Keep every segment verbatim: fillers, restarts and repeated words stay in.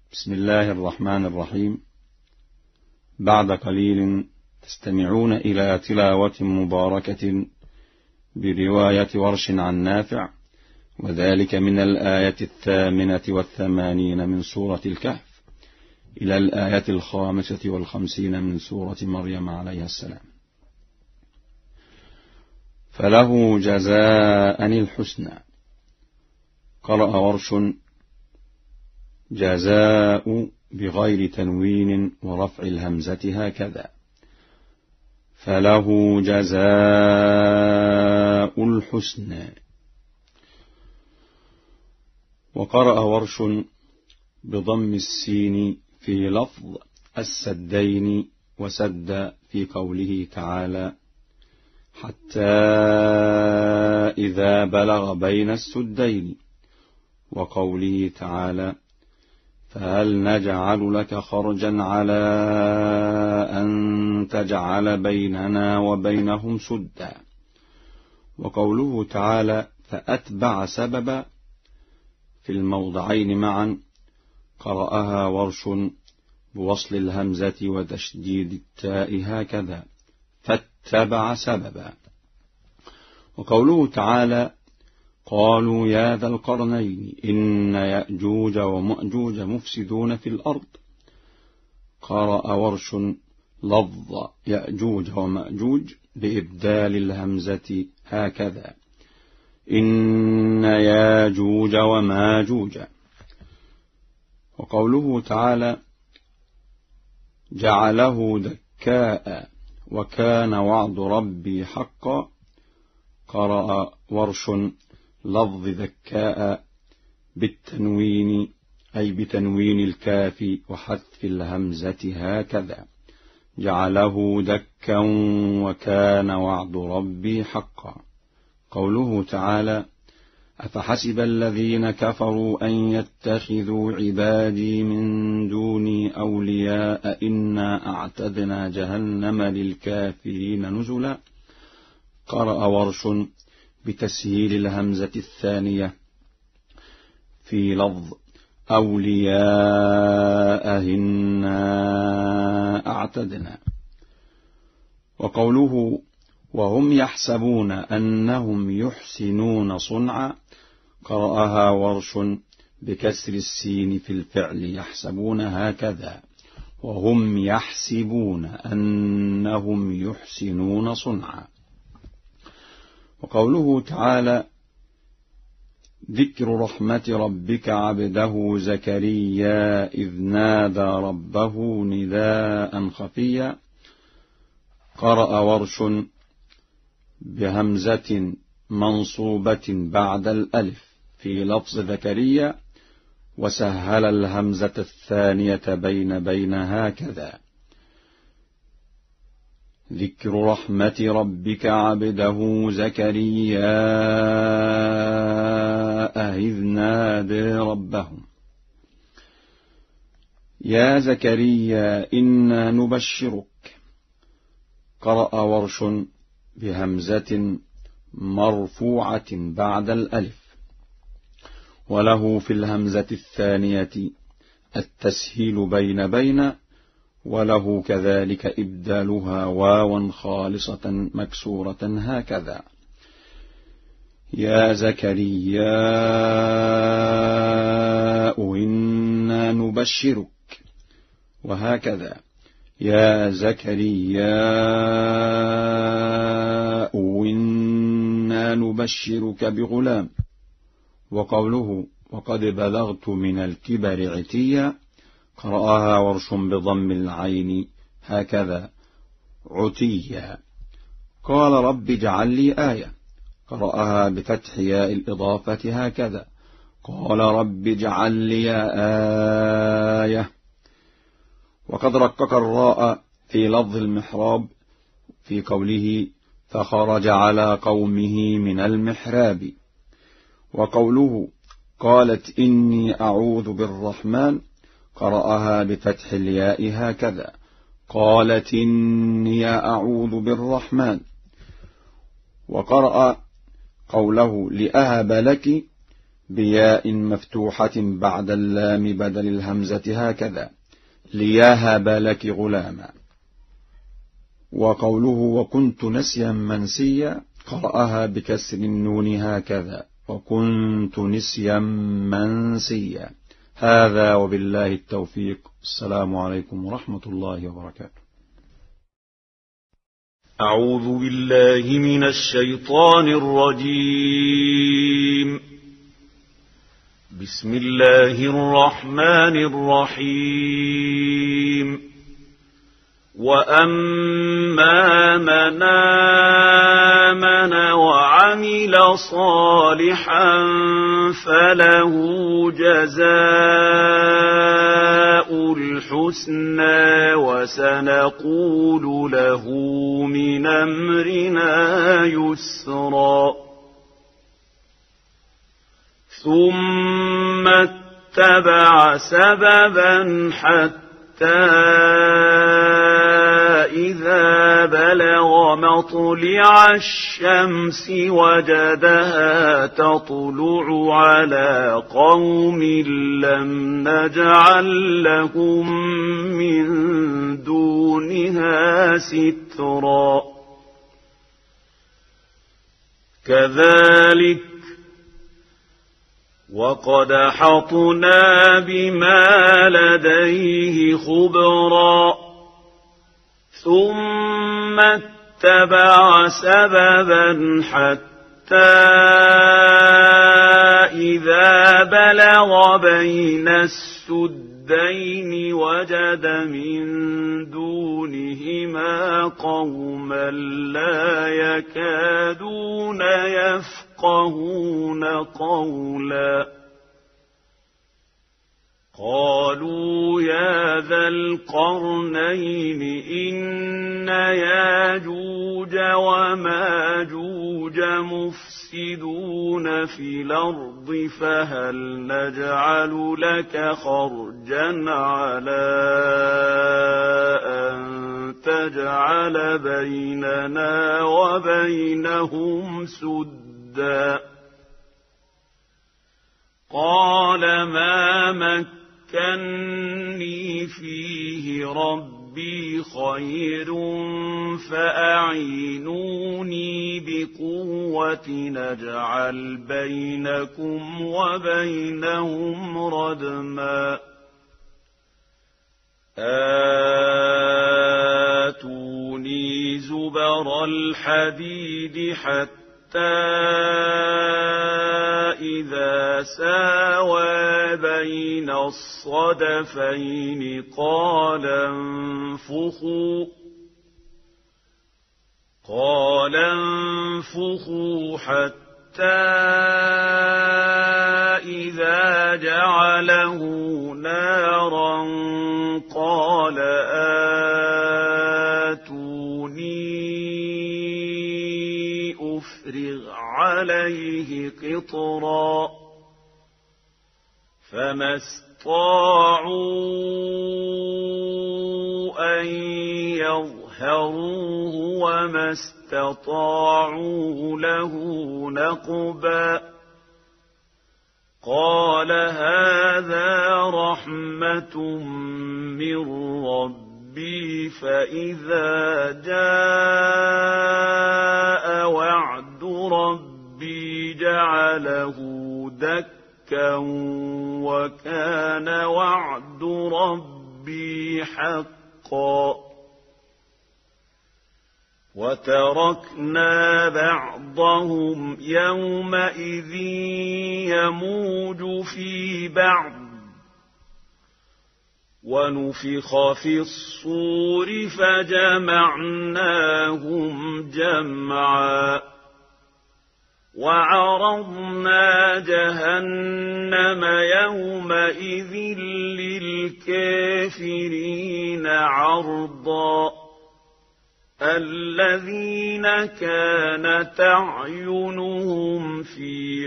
بسم الله الرحمن الرحيم. بعد قليل تستمعون إلى تلاوة مباركة برواية ورش عن نافع، وذلك من الآية الثامنة والثمانين من سورة الكهف إلى الآية الخامسة والخمسين من سورة مريم عليها السلام. فله جزاء الحسنى. قرأ ورش جزاء بغير تنوين ورفع الهمزة هكذا: فله جزاء الحسنى. وقرأ ورش بضم السين في لفظ السدين وسد في قوله تعالى: حتى إذا بلغ بين السدين، وقوله تعالى: فهل نجعل لك خرجا على أن تجعل بيننا وبينهم سدا، وقوله تعالى: فأتبع سببا. في الموضعين معا قرأها ورش بوصل الهمزة وتشديد التاء هكذا: فاتبع سببا. وقوله تعالى: قالوا يا ذا القرنين إن يأجوج ومأجوج مفسدون في الأرض. قرأ ورش لفظ يأجوج ومأجوج بإبدال الهمزة هكذا: إن ياجوج وماجوج. وقوله تعالى: جعله دكاء وكان وعد ربي حقا. قرأ ورش لفظ ذكاء بالتنوين أي بتنوين الكاف وحذف الهمزة هكذا: جعله دكا وكان وعد ربي حقا. قوله تعالى: أفحسب الذين كفروا أن يتخذوا عبادي من دوني أولياء إنا أعتدنا جهنم للكافرين نزلا. قرأ ورش بتسهيل الهمزة الثانية في لفظ أولياء إنا أعتدنا. وقوله: وهم يحسبون أنهم يحسنون صنعا. قرأها ورش بكسر السين في الفعل يحسبون هكذا: وهم يحسبون أنهم يحسنون صنعا. وقوله تعالى: ذكر رحمة ربك عبده زكريا إذ نادى ربه نداء خفيا. قرأ ورش بهمزة منصوبة بعد الألف في لفظ زكريا، وسهل الهمزة الثانية بين بين هكذا: ذكر رحمة ربك عبده زكريا إذ نادى ربه. يا زكريا إنا نبشرك. قرأ ورش بهمزة مرفوعة بعد الألف، وله في الهمزة الثانية التسهيل بين بين، وله كذلك إبدالها واوا خالصة مكسورة هكذا: يا زكريا إنا نبشرك، وهكذا: يا زكريا إنا نبشرك بغلام. وقوله: وقد بلغت من الكبر عتيا. قرأها ورش بضم العين هكذا: عتيا. قال: رب اجعل لي آية. قرأها بفتح ياء الإضافة هكذا: قال رب اجعل لي آية. وقد رقق الراء في لفظ المحراب في قوله: فخرج على قومه من المحراب. وقوله: قالت إني أعوذ بالرحمن. قرأها بفتح الياء هكذا: قالت إني أعوذ بالرحمن. وقرأ قوله: لأهب لك بياء مفتوحة بعد اللام بدل الهمزة هكذا: ليهب لك غلاما. وقوله وكنت نسيا منسيا قرأها بكسر النون هكذا: وكنت نسيا منسيا. هذا وبالله التوفيق. السلام عليكم ورحمة الله وبركاته. أعوذ بالله من الشيطان الرجيم. بسم الله الرحمن الرحيم. وأما من آمن وعمل صالحا فله جزاء الحسنى وسنقول له من أمرنا يسرا. ثم اتبع سببا حتى إذا بلغ مطلع الشمس وجدها تطلع على قوم لم نجعل لهم من دونها سترا. كذلك وقد أحطنا بما لديه خبرا. ثم اتبع سببا حتى إذا بلغ بين السدين وجد من دونهما قوما لا يكادون يفقهون قولا. قالوا يا ذا القرنين إن ياجوج وماجوج مفسدون في الأرض فهل نجعل لك خرجا على أن تجعل بيننا وبينهم سدا. قال ما مكني فيه ربي خير فأعينوني بقوة نجعل بينكم وبينهم ردما. آتوني زبر الحديد حتى إذا ساوى بين الصدفين قال انفخوا قال انفخوا حتى إذا جعله نارا قال آتوني أفرغ عليه قطرا. فما استطاعوا أن يظهروه وما استطاعوا له نقبا. قال هذا رحمة من ربي فإذا جاء وعد ربي جعله دكا وكان وعد ربي حقا. وتركنا بعضهم يومئذ يموج في بعض ونفخ في الصور فجمعناهم جمعا. وعرضنا جهنم يومئذ للكافرين عرضا. الذين كانت أعينهم في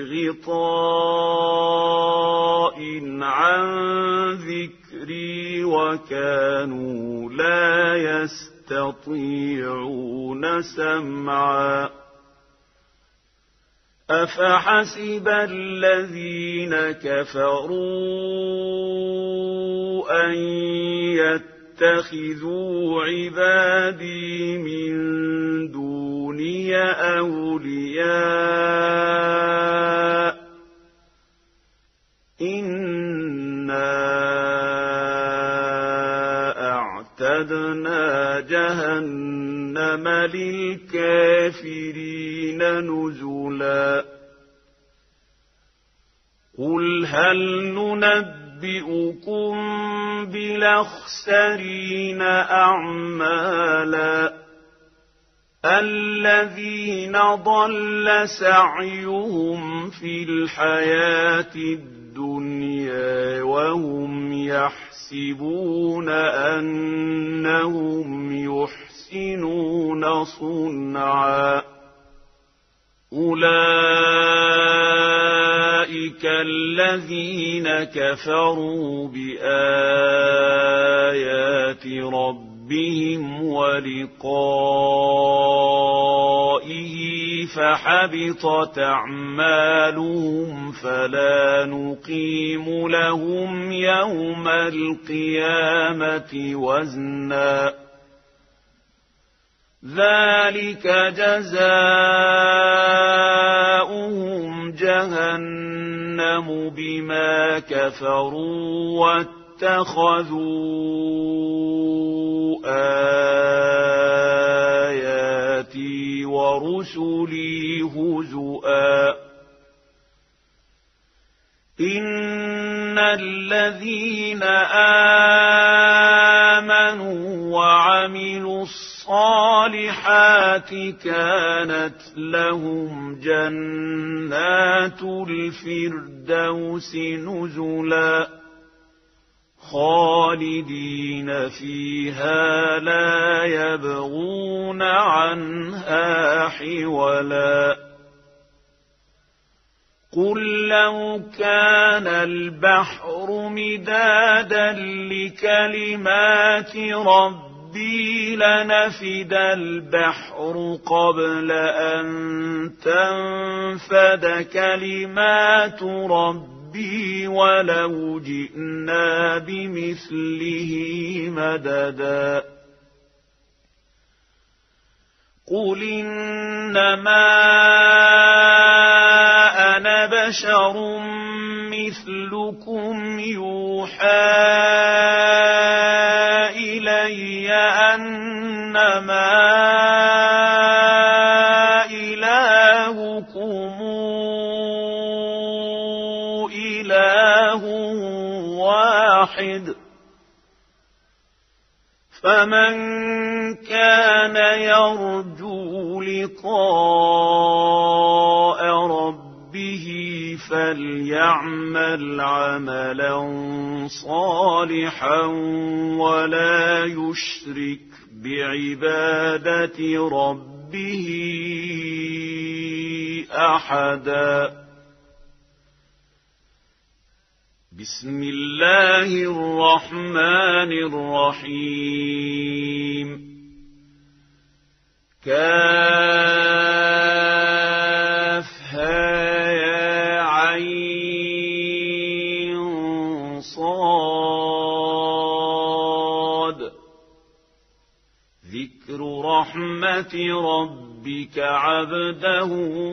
غطاء عن ذكري وكانوا لا يستطيعون سمعا. أفحسب الذين كفروا أن يتخذوا عبادي من دوني أولياء إنا أعتدنا جهنم للكافرين نزلا قل هل ننبئكم بالأخسرين أعمالا الذين ضل سعيهم في الحياة الدنيا وهم يحسبون أنهم يحسنون صنعا أولئك الذين كفروا بآيات ربهم ولقائه فحبطت أعمالهم فلا نقيم لهم يوم القيامة وزنا ذلك جزاؤهم جهنم بما كفروا واتخذوا آياتي ورسلي هزؤا إن الذين آمنوا وعملوا الصالحات كانت لهم جنات الفردوس نزلا خالدين فيها لا يبغون عنها حولا قل لو كان البحر مدادا لكلمات ربي لنفد البحر قبل أن تنفد كلمات ربي ولو جئنا بمثله مددا قل إنما أنا بشر مثلكم يوحى إلي أنما إلهكم إله واحد فمن كان يرجو لقاء ربه فليعمل عملا صالحا ولا يشرك بعبادة ربه أحدا بسم الله الرحمن الرحيم كافها يا عين صاد ذكر رحمة ربك عبده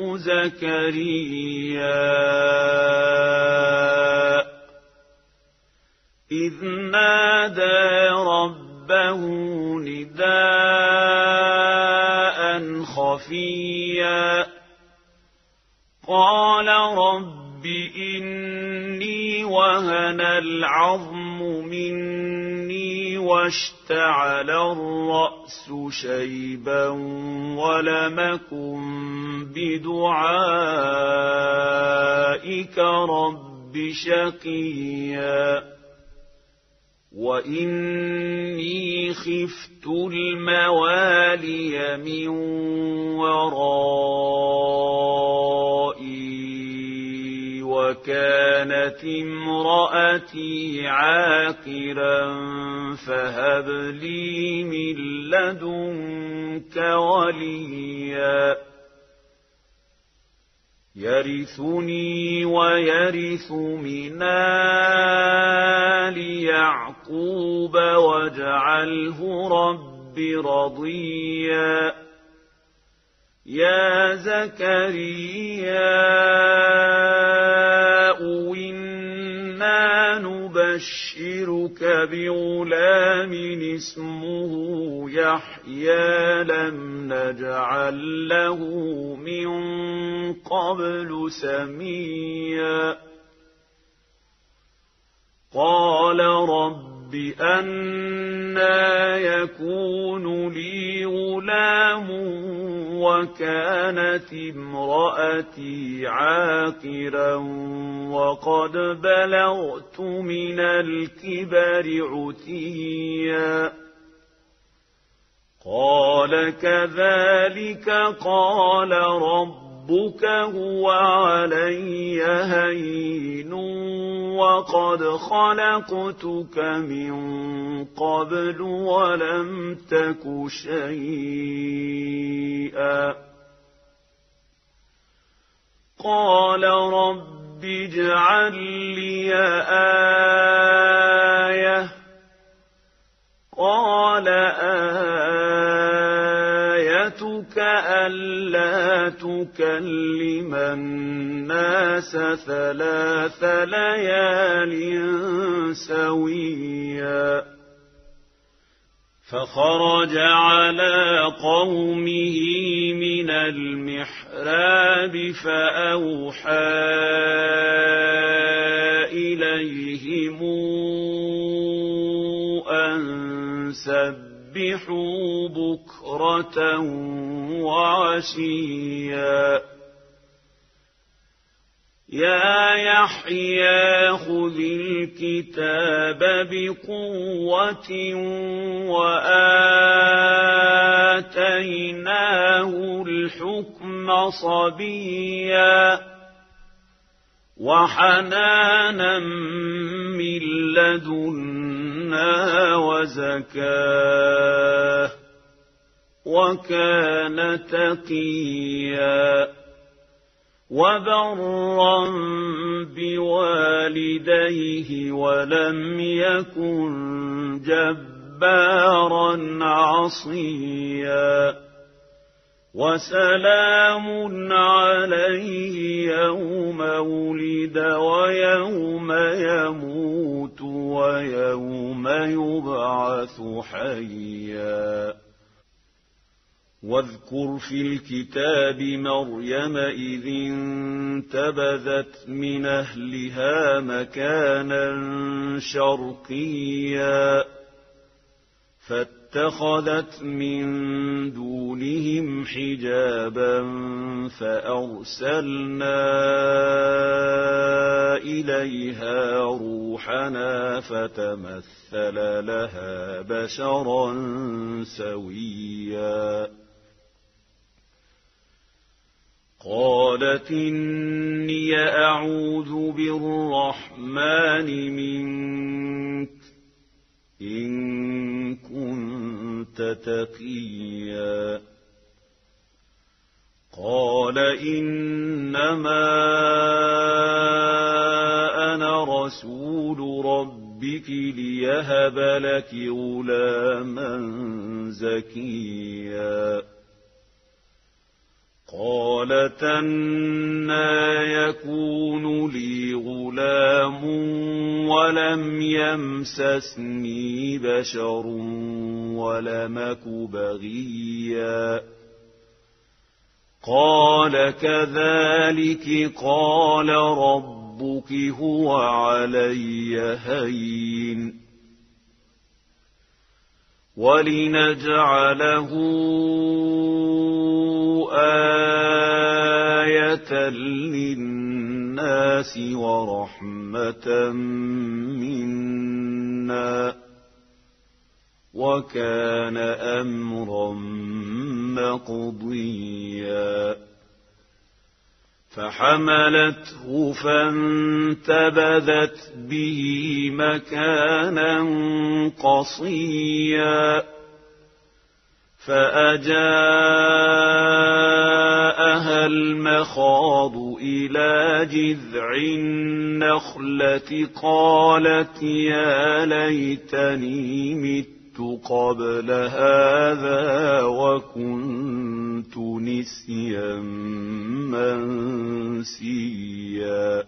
زكريا إذ نادى ربه نداء خفيا قال رب إني وهن العظم مني واشتعل الرأس شيبا ولم أكن بدعائك رب شقيا وإني خفت الموالي من ورائي وكانت امرأتي عاقرا فهب لي من لدنك وليا يرثني ويرث من آل يعقوب واجعله رب رضيا يا زكريا إنا نبشرك بغلام اسمه يحيى لم نجعل له من قبل سميا قال رب أنى يكون لي غلام وكانت امرأتي عاقرا وقد بلغت من الكبر عتيا قال كذلك قال ربك هو علي هين وقد خلقتك من قبل ولم تك شيئا قال رب اجعل لي آية قال آيتك ألا تكلم الناس ثلاث ليال سويا فخرج على قومه من المحراب فأوحى إليهم أن سبحوا بكرة وعشيا يا يحيى خذ الكتاب بقوة وآتيناه الحكم صبيا وحنانا من لدنا وزكاه وكان تقيا وبرا بوالديه ولم يكن جبارا عصيا وسلام عليه يوم ولد ويوم يموت ويوم يبعث حيا واذكر في الكتاب مريم إذ انتبذت من أهلها مكانا شرقيا فاتخذت من دونهم حجابا فأرسلنا إليها روحنا فتمثل لها بشرا سويا قالت إني أعوذ بالرحمن منك إن كنت تقيا قال إنما أنا رسول ربك ليهب لك غلاما زكيا قالت أنى يكون لي غلام ولم يمسسني بشر ولم أك بغيا قال كذلك قال ربك هو علي هين ولنجعله آية للناس ورحمة منا وكان أمرا مقضيا فحملته فانتبذت به مكانا قصيا فأجاءها المخاض إلى جذع النخلة قالت يا ليتني مت قبل هذا وكنت نسيا منسيا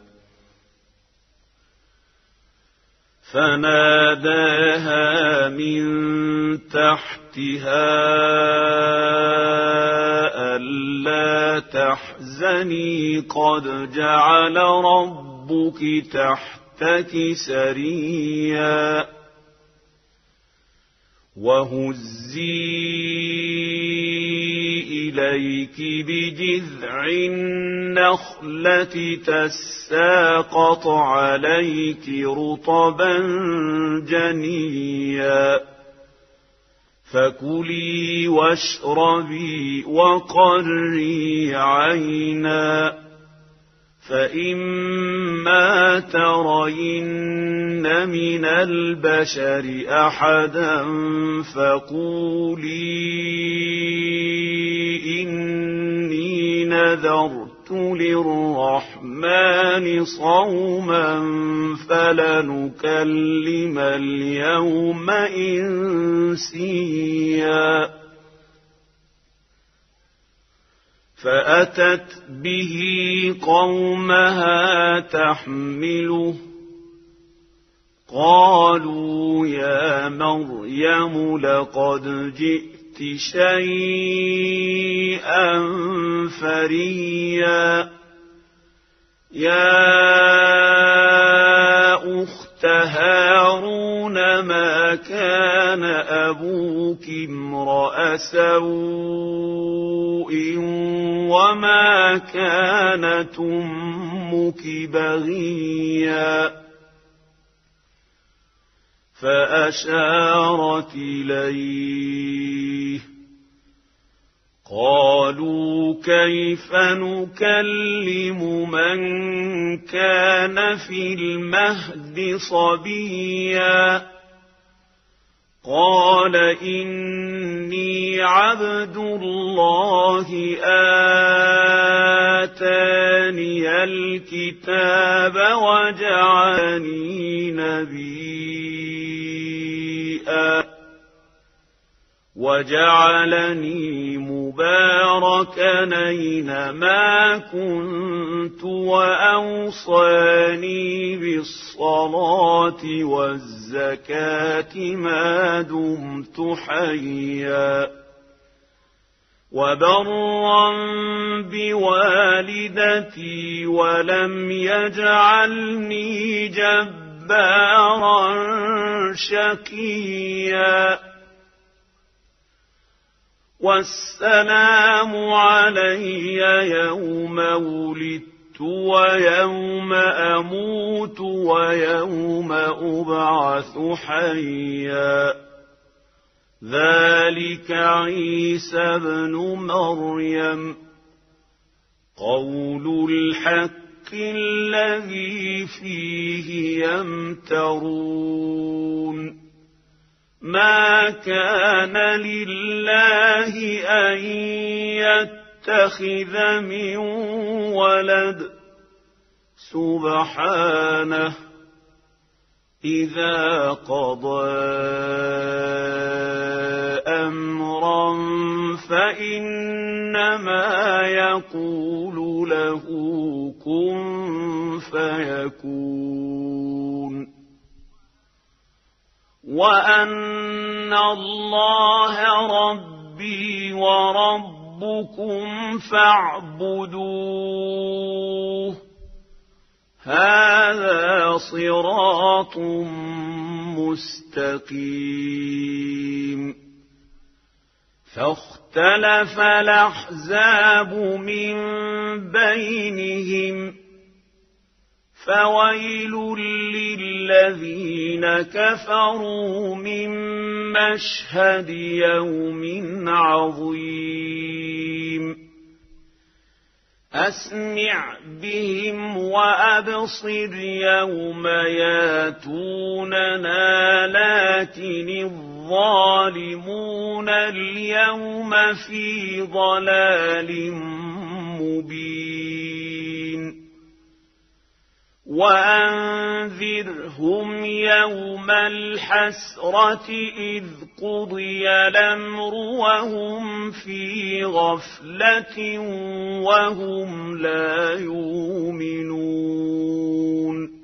فناداها من تحتها ألا تحزني قد جعل ربك تحتك سريا وهزي إليك بجذع النخلة تساقط عليك رطبا جنيا فكلي واشربي وقري عينا فإما ترين من البشر أحدا فقولي إني نذرت للرحمن صوما فلنكلم اليوم إنسيا فأتت به قومها تحمله قالوا يا مريم لقد جئت شيئا فريا يا أخت هارون ما كان أبوك امرأ سوء وما كانت أمك بغيا فأشارت إليه قالوا كيف نكلم من كان في المهد صبيا قال إني عبد الله آتاني الكتاب وجعلني نبيا وجعلني مباركا أينما كنت وأوصاني بالصلاة والزكاة ما دمت حيا وبرا بوالدتي ولم يجعلني جبارا شقيا والسلام علي يوم ولدت ويوم أموت ويوم أبعث حيا ذلك عيسى ابن مريم قول الحق الذي فيه يمترون ما كان لله أن يتخذ من ولد سبحانه إذا قضى أمرا فإنما يقول له كن فيكون وأن الله ربي وربكم فاعبدوه هذا صراط مستقيم فاختلف الأحزاب من بينهم فويل للذين كفروا من مشهد يوم عظيم أسمع بهم وأبصر يوم ياتوننا لكن الظالمين الظالمون اليوم في ضلال مبين وأنذرهم يوم الحسرة إذ قضي الأمر وهم في غفلة وهم لا يؤمنون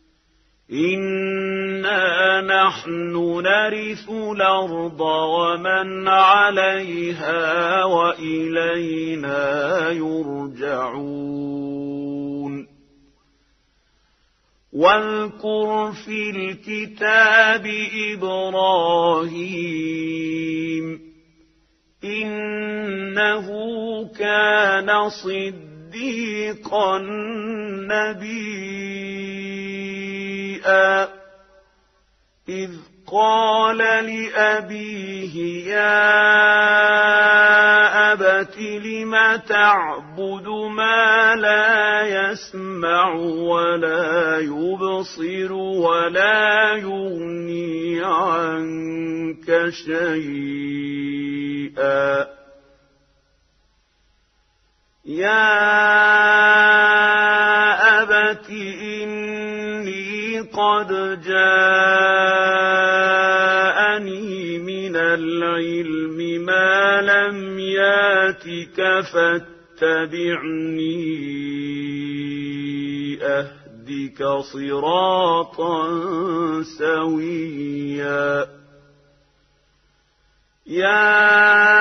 إنا نحن نرث الأرض ومن عليها وإلينا يرجعون واذكر في الكتاب إبراهيم إنه كان صديقا نبيا إذ قال لأبيه يا أبت لم تعبد ما لا يسمع ولا يبصر ولا يغني عنك شيئا يا أبت إني قد جاءني من العلم ما لم ياتك فاتبعني أهدك صراطا سويا يا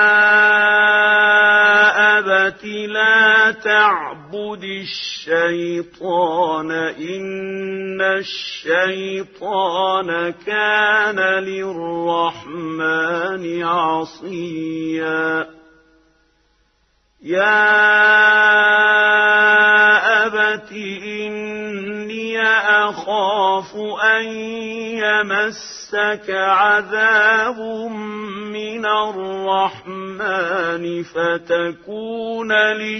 أبت لا تعبد الشيطان إن الشيطان كان للرحمن عصيا يا أبت إني أخاف أن يمسك عذاب من الرحمن فتكون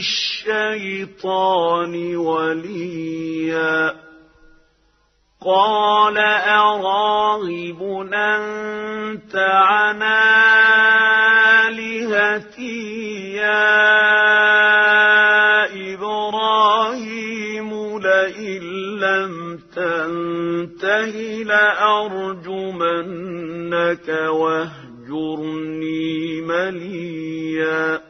للشيطان وليا قال أراغب أنت عن آلهتي يا إبراهيم لئن لم تنته لأرجمنك واهجرني مليا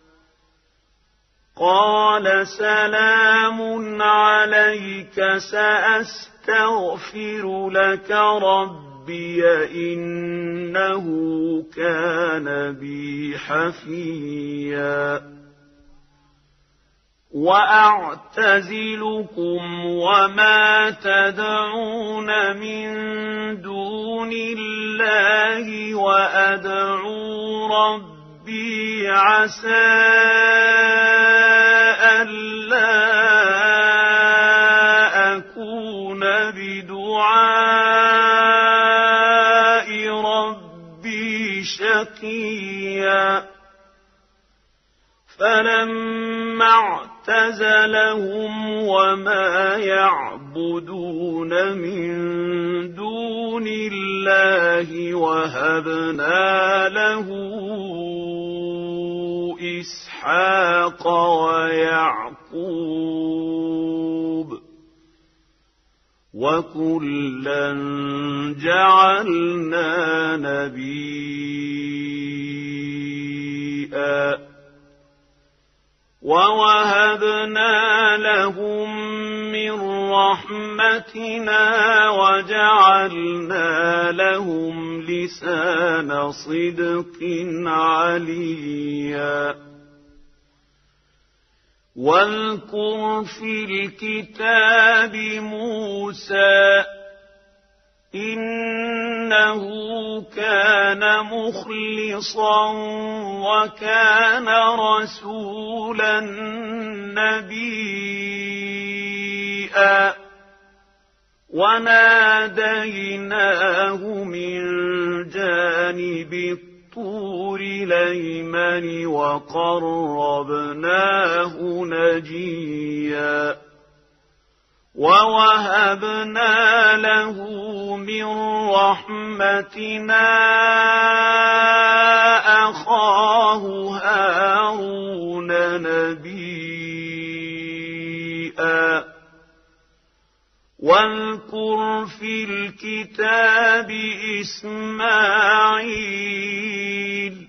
قال سلام عليك سأستغفر لك ربي إنه كان بي حفيا وأعتزلكم وما تدعون من دون الله وأدعو ربي عسى ألا أكون بدعاء ربي شقيا فلما اعتزلهم وما يعبدون من دون الله وهبنا له إسحاق ويعقوب وكلا جعلنا نبيا ووهبنا لهم من رحمتنا وجعلنا لهم لسان صدق عليا واذكر في الكتاب موسى إنه كان مخلصا وكان رسولا نبيا وناديناه من جانب الطور الأيمن وقربناه نجيا ووهبنا له من رحمتنا أخاه هارون نبيا واذكر في الكتاب إسماعيل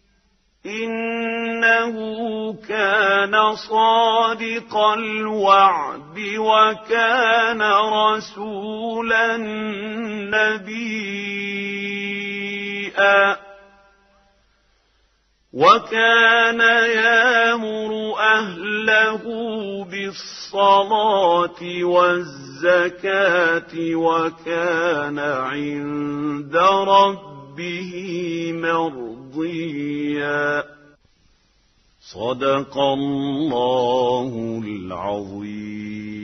إنه كان صادق الوعد وكان رسولا نبيا وكان يأمر أهله بالصلاة والزكاة وكان عند ربه مرضيا. صدق الله العظيم.